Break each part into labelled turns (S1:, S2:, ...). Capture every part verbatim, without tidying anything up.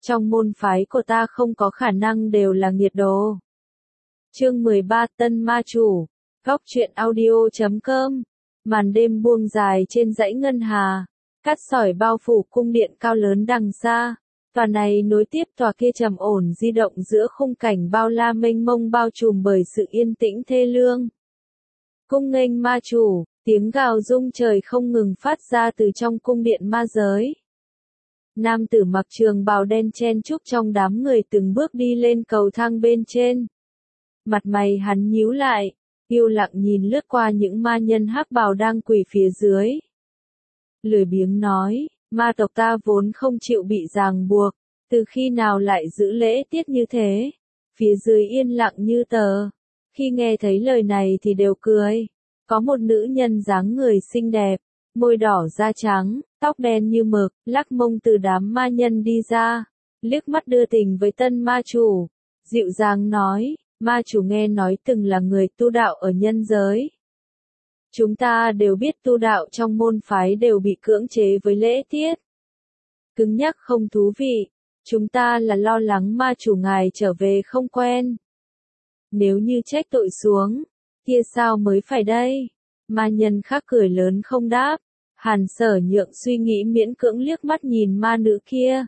S1: Trong môn phái của ta không có khả năng đều là nghiệt đồ. Chương mười ba Tân Ma Chủ. Góc truyện audio chấm com. Màn đêm buông dài trên dãy ngân hà. Cát sỏi bao phủ cung điện cao lớn đằng xa. Tòa này nối tiếp tòa kia trầm ổn di động giữa khung cảnh bao la mênh mông bao trùm bởi sự yên tĩnh thê lương. Cung nghênh ma chủ, tiếng gào rung trời không ngừng phát ra từ trong cung điện ma giới. Nam tử mặc trường bào đen chen chúc trong đám người từng bước đi lên cầu thang bên trên. Mặt mày hắn nhíu lại, yêu lặng nhìn lướt qua những ma nhân hắc bào đang quỳ phía dưới. Lười biếng nói, ma tộc ta vốn không chịu bị ràng buộc, từ khi nào lại giữ lễ tiết như thế. Phía dưới yên lặng như tờ. Khi nghe thấy lời này thì đều cười. Có một nữ nhân dáng người xinh đẹp, môi đỏ da trắng, tóc đen như mực, lắc mông từ đám ma nhân đi ra, liếc mắt đưa tình với tân ma chủ, dịu dàng nói, ma chủ nghe nói từng là người tu đạo ở nhân giới. Chúng ta đều biết tu đạo trong môn phái đều bị cưỡng chế với lễ tiết. Cứng nhắc không thú vị, chúng ta là lo lắng ma chủ ngài trở về không quen. Nếu như trách tội xuống, kia sao mới phải đây? Ma nhân khác cười lớn không đáp. Hàn Sở Nhượng suy nghĩ miễn cưỡng liếc mắt nhìn ma nữ kia.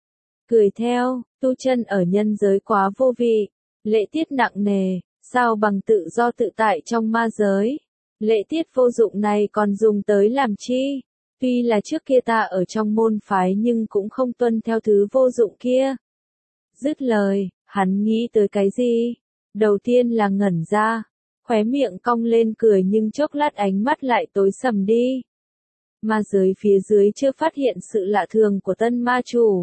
S1: Cười theo, tu chân ở nhân giới quá vô vị, lễ tiết nặng nề, sao bằng tự do tự tại trong ma giới. Lễ tiết vô dụng này còn dùng tới làm chi? Tuy là trước kia ta ở trong môn phái nhưng cũng không tuân theo thứ vô dụng kia. Dứt lời, hắn nghĩ tới cái gì? Đầu tiên là ngẩn ra, khóe miệng cong lên cười nhưng chốc lát ánh mắt lại tối sầm đi. Ma giới phía dưới chưa phát hiện sự lạ thường của tân ma chủ.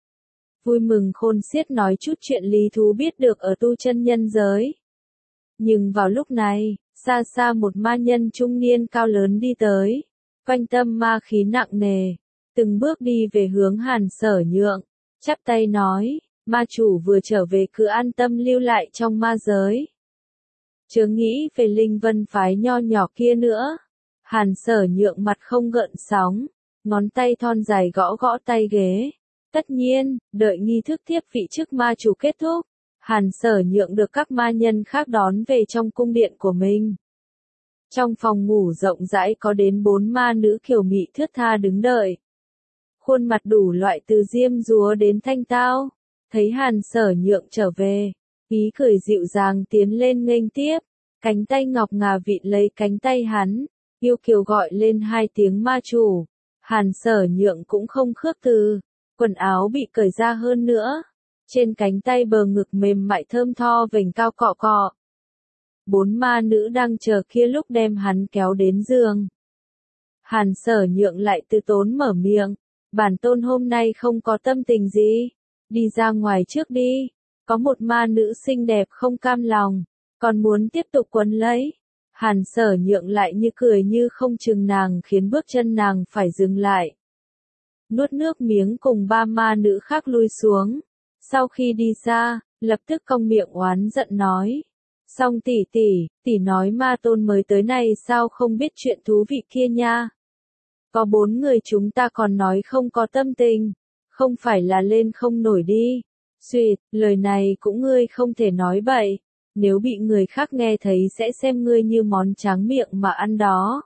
S1: Vui mừng khôn xiết nói chút chuyện lý thú biết được ở tu chân nhân giới. Nhưng vào lúc này, xa xa một ma nhân trung niên cao lớn đi tới, quanh tâm ma khí nặng nề, từng bước đi về hướng Hàn Sở Nhượng, chắp tay nói, ma chủ vừa trở về cứ an tâm lưu lại trong ma giới. Chớ nghĩ về linh vân phái nho nhỏ kia nữa. Hàn Sở Nhượng mặt không gợn sóng, ngón tay thon dài gõ gõ tay ghế. Tất nhiên, đợi nghi thức tiếp vị chức ma chủ kết thúc, Hàn Sở Nhượng được các ma nhân khác đón về trong cung điện của mình. Trong phòng ngủ rộng rãi có đến bốn ma nữ kiều mị thướt tha đứng đợi. Khuôn mặt đủ loại từ diêm dúa đến thanh tao. Thấy Hàn Sở Nhượng trở về, ý cười dịu dàng tiến lên nghênh tiếp, cánh tay ngọc ngà vịn lấy cánh tay hắn. Yêu kiều gọi lên hai tiếng ma chủ, Hàn Sở Nhượng cũng không khước từ, quần áo bị cởi ra hơn nữa, trên cánh tay bờ ngực mềm mại thơm tho vành cao cọ cọ. Bốn ma nữ đang chờ kia lúc đem hắn kéo đến giường. Hàn Sở Nhượng lại từ tốn mở miệng, bản tôn hôm nay không có tâm tình gì, đi ra ngoài trước đi, có một ma nữ xinh đẹp không cam lòng, còn muốn tiếp tục quấn lấy. Hàn Sở Nhượng lại như cười như không chừng nàng khiến bước chân nàng phải dừng lại. Nuốt nước miếng cùng ba ma nữ khác lui xuống. Sau khi đi xa, lập tức cong miệng oán giận nói. Xong tỷ tỷ, tỷ nói ma tôn mới tới này sao không biết chuyện thú vị kia nha. Có bốn người chúng ta còn nói không có tâm tình, không phải là lên không nổi đi. Xuyệt, lời này cũng ngươi không thể nói bậy. Nếu bị người khác nghe thấy sẽ xem ngươi như món tráng miệng mà ăn đó.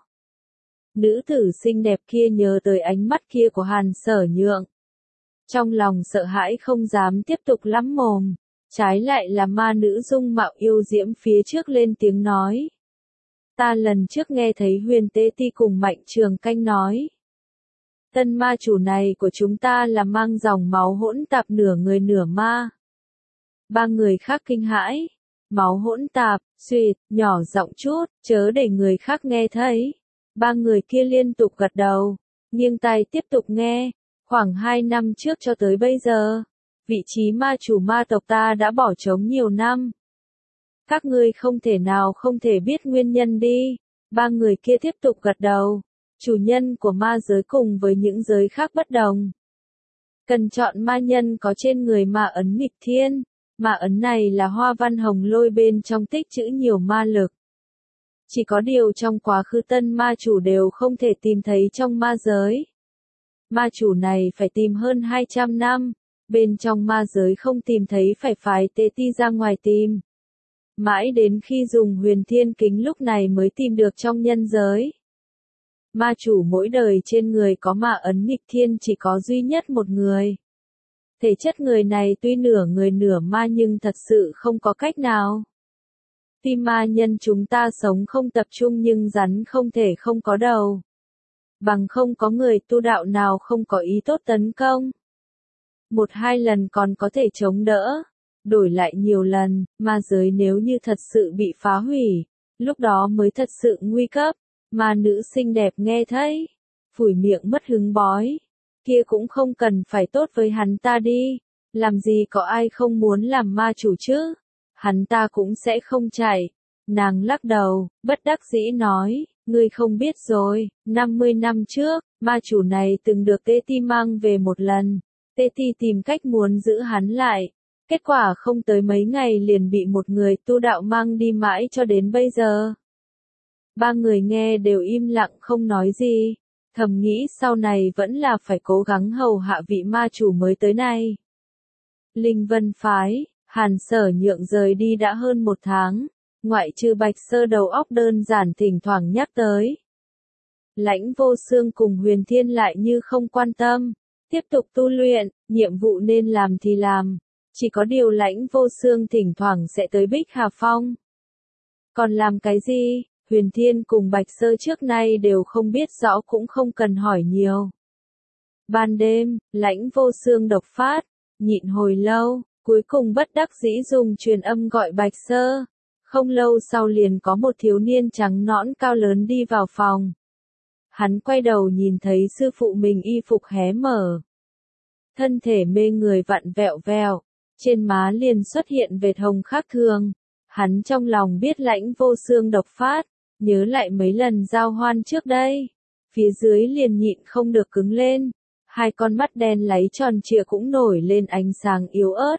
S1: Nữ tử xinh đẹp kia nhớ tới ánh mắt kia của Hàn Sở Nhượng. Trong lòng sợ hãi không dám tiếp tục lắm mồm. Trái lại là ma nữ dung mạo yêu diễm phía trước lên tiếng nói. Ta lần trước nghe thấy Huyền Tế Ti cùng Mạnh Trường Canh nói. Tân ma chủ này của chúng ta là mang dòng máu hỗn tạp nửa người nửa ma. Ba người khác kinh hãi. Máu hỗn tạp, xuyệt, nhỏ giọng chút, chớ để người khác nghe thấy. Ba người kia liên tục gật đầu, nghiêng tai tiếp tục nghe. Khoảng hai năm trước cho tới bây giờ, vị trí ma chủ ma tộc ta đã bỏ trống nhiều năm. Các ngươi không thể nào không thể biết nguyên nhân đi. Ba người kia tiếp tục gật đầu. Chủ nhân của ma giới cùng với những giới khác bất đồng. Cần chọn ma nhân có trên người ma ấn nghịch thiên. Ma ấn này là hoa văn hồng lôi bên trong tích trữ nhiều ma lực. Chỉ có điều trong quá khứ tân ma chủ đều không thể tìm thấy trong ma giới. Ma chủ này phải tìm hơn hai trăm năm, bên trong ma giới không tìm thấy phải phái Tế Ti ra ngoài tìm. Mãi đến khi dùng huyền thiên kính lúc này mới tìm được trong nhân giới. Ma chủ mỗi đời trên người có ma ấn nghịch thiên chỉ có duy nhất một người. Thể chất người này tuy nửa người nửa ma nhưng thật sự không có cách nào. Tuy ma nhân chúng ta sống không tập trung nhưng rắn không thể không có đầu. Bằng không có người tu đạo nào không có ý tốt tấn công. Một hai lần còn có thể chống đỡ. Đổi lại nhiều lần, ma giới nếu như thật sự bị phá hủy, lúc đó mới thật sự nguy cấp. Ma nữ xinh đẹp nghe thấy, phủi miệng mất hứng bói. Kia cũng không cần phải tốt với hắn ta đi, làm gì có ai không muốn làm ma chủ chứ, hắn ta cũng sẽ không chạy. Nàng lắc đầu, bất đắc dĩ nói, ngươi không biết rồi, năm mươi năm trước, ma chủ này từng được Tế Ti mang về một lần, Tế Ti tìm cách muốn giữ hắn lại, kết quả không tới mấy ngày liền bị một người tu đạo mang đi mãi cho đến bây giờ. Ba người nghe đều im lặng không nói gì. Thầm nghĩ sau này vẫn là phải cố gắng hầu hạ vị ma chủ mới tới này. Linh Vân Phái, Hàn Sở Nhượng rời đi đã hơn một tháng, ngoại trừ Bạch Sơ đầu óc đơn giản thỉnh thoảng nhắc tới. Lãnh Vô Xương cùng Huyền Thiên lại như không quan tâm, tiếp tục tu luyện, nhiệm vụ nên làm thì làm, chỉ có điều Lãnh Vô Xương thỉnh thoảng sẽ tới Bích Hà Phong. Còn làm cái gì? Huyền Thiên cùng Bạch Sơ trước nay đều không biết rõ cũng không cần hỏi nhiều. Ban đêm, Lãnh Vô Xương độc phát, nhịn hồi lâu, cuối cùng bất đắc dĩ dùng truyền âm gọi Bạch Sơ. Không lâu sau liền có một thiếu niên trắng nõn cao lớn đi vào phòng. Hắn quay đầu nhìn thấy sư phụ mình y phục hé mở. Thân thể mê người vặn vẹo vẹo, trên má liền xuất hiện vệt hồng khác thường. Hắn trong lòng biết Lãnh Vô Xương độc phát. Nhớ lại mấy lần giao hoan trước đây, phía dưới liền nhịn không được cứng lên, hai con mắt đen láy tròn trịa cũng nổi lên ánh sáng yếu ớt.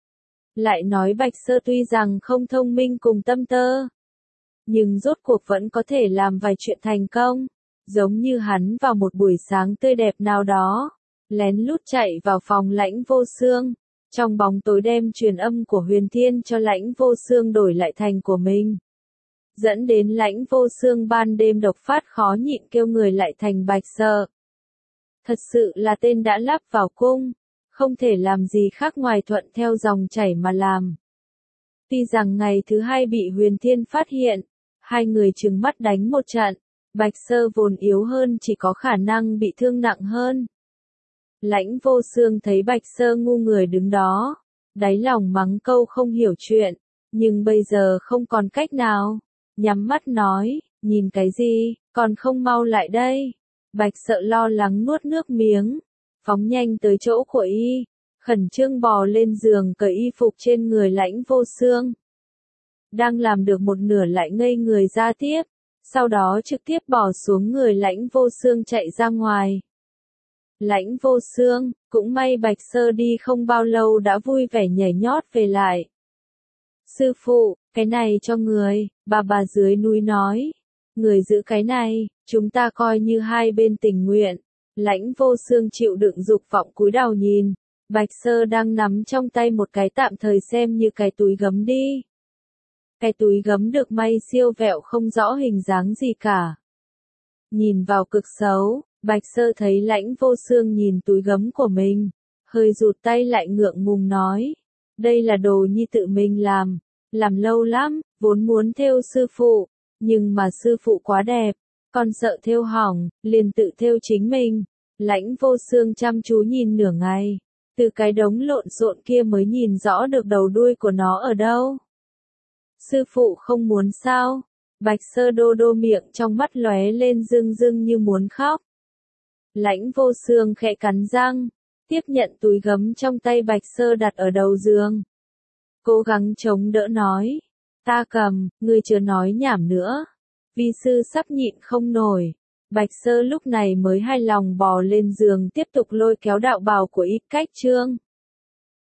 S1: Lại nói Bạch Sơ tuy rằng không thông minh cùng tâm tơ, nhưng rốt cuộc vẫn có thể làm vài chuyện thành công, giống như hắn vào một buổi sáng tươi đẹp nào đó, lén lút chạy vào phòng Lãnh Vô Xương, trong bóng tối đem truyền âm của Huyền Thiên cho Lãnh Vô Xương đổi lại thành của mình. Dẫn đến Lãnh Vô Xương ban đêm độc phát khó nhịn kêu người lại thành Bạch Sơ. Thật sự là tên đã lắp vào cung, không thể làm gì khác ngoài thuận theo dòng chảy mà làm. Tuy rằng ngày thứ hai bị Huyền Thiên phát hiện, hai người trừng mắt đánh một trận, Bạch Sơ vốn yếu hơn chỉ có khả năng bị thương nặng hơn. Lãnh Vô Xương thấy Bạch Sơ ngu người đứng đó, đáy lòng mắng câu không hiểu chuyện, nhưng bây giờ không còn cách nào. Nhắm mắt nói, nhìn cái gì, còn không mau lại đây. Bạch Sợ lo lắng nuốt nước miếng, phóng nhanh tới chỗ của y, khẩn trương bò lên giường cởi y phục trên người Lãnh Vô Xương. Đang làm được một nửa lại ngây người ra tiếp, sau đó trực tiếp bỏ xuống người Lãnh Vô Xương chạy ra ngoài. Lãnh Vô Xương, cũng may Bạch Sơ đi không bao lâu đã vui vẻ nhảy nhót về lại. Sư phụ, cái này cho người, bà bà dưới núi nói. Người giữ cái này, chúng ta coi như hai bên tình nguyện. Lãnh Vô Xương chịu đựng dục vọng cúi đầu nhìn. Bạch Sơ đang nắm trong tay một cái tạm thời xem như cái túi gấm đi. Cái túi gấm được may siêu vẹo không rõ hình dáng gì cả. Nhìn vào cực xấu, Bạch Sơ thấy Lãnh Vô Xương nhìn túi gấm của mình. Hơi rụt tay lại ngượng ngùng nói. Đây là đồ nhi tự mình làm. Làm lâu lắm, vốn muốn thêu sư phụ, nhưng mà sư phụ quá đẹp, con sợ thêu hỏng, liền tự thêu chính mình. Lãnh Vô Xương chăm chú nhìn nửa ngày, từ cái đống lộn xộn kia mới nhìn rõ được đầu đuôi của nó ở đâu. Sư phụ không muốn sao? Bạch Sơ đô đô miệng trong mắt lóe lên rưng rưng như muốn khóc. Lãnh Vô Xương khẽ cắn răng, tiếp nhận túi gấm trong tay Bạch Sơ đặt ở đầu giường. Cố gắng chống đỡ nói, ta cầm, ngươi chưa nói nhảm nữa. Vi sư sắp nhịn không nổi. Bạch Sơ lúc này mới hài lòng bò lên giường tiếp tục lôi kéo đạo bào của Y Cách Trương.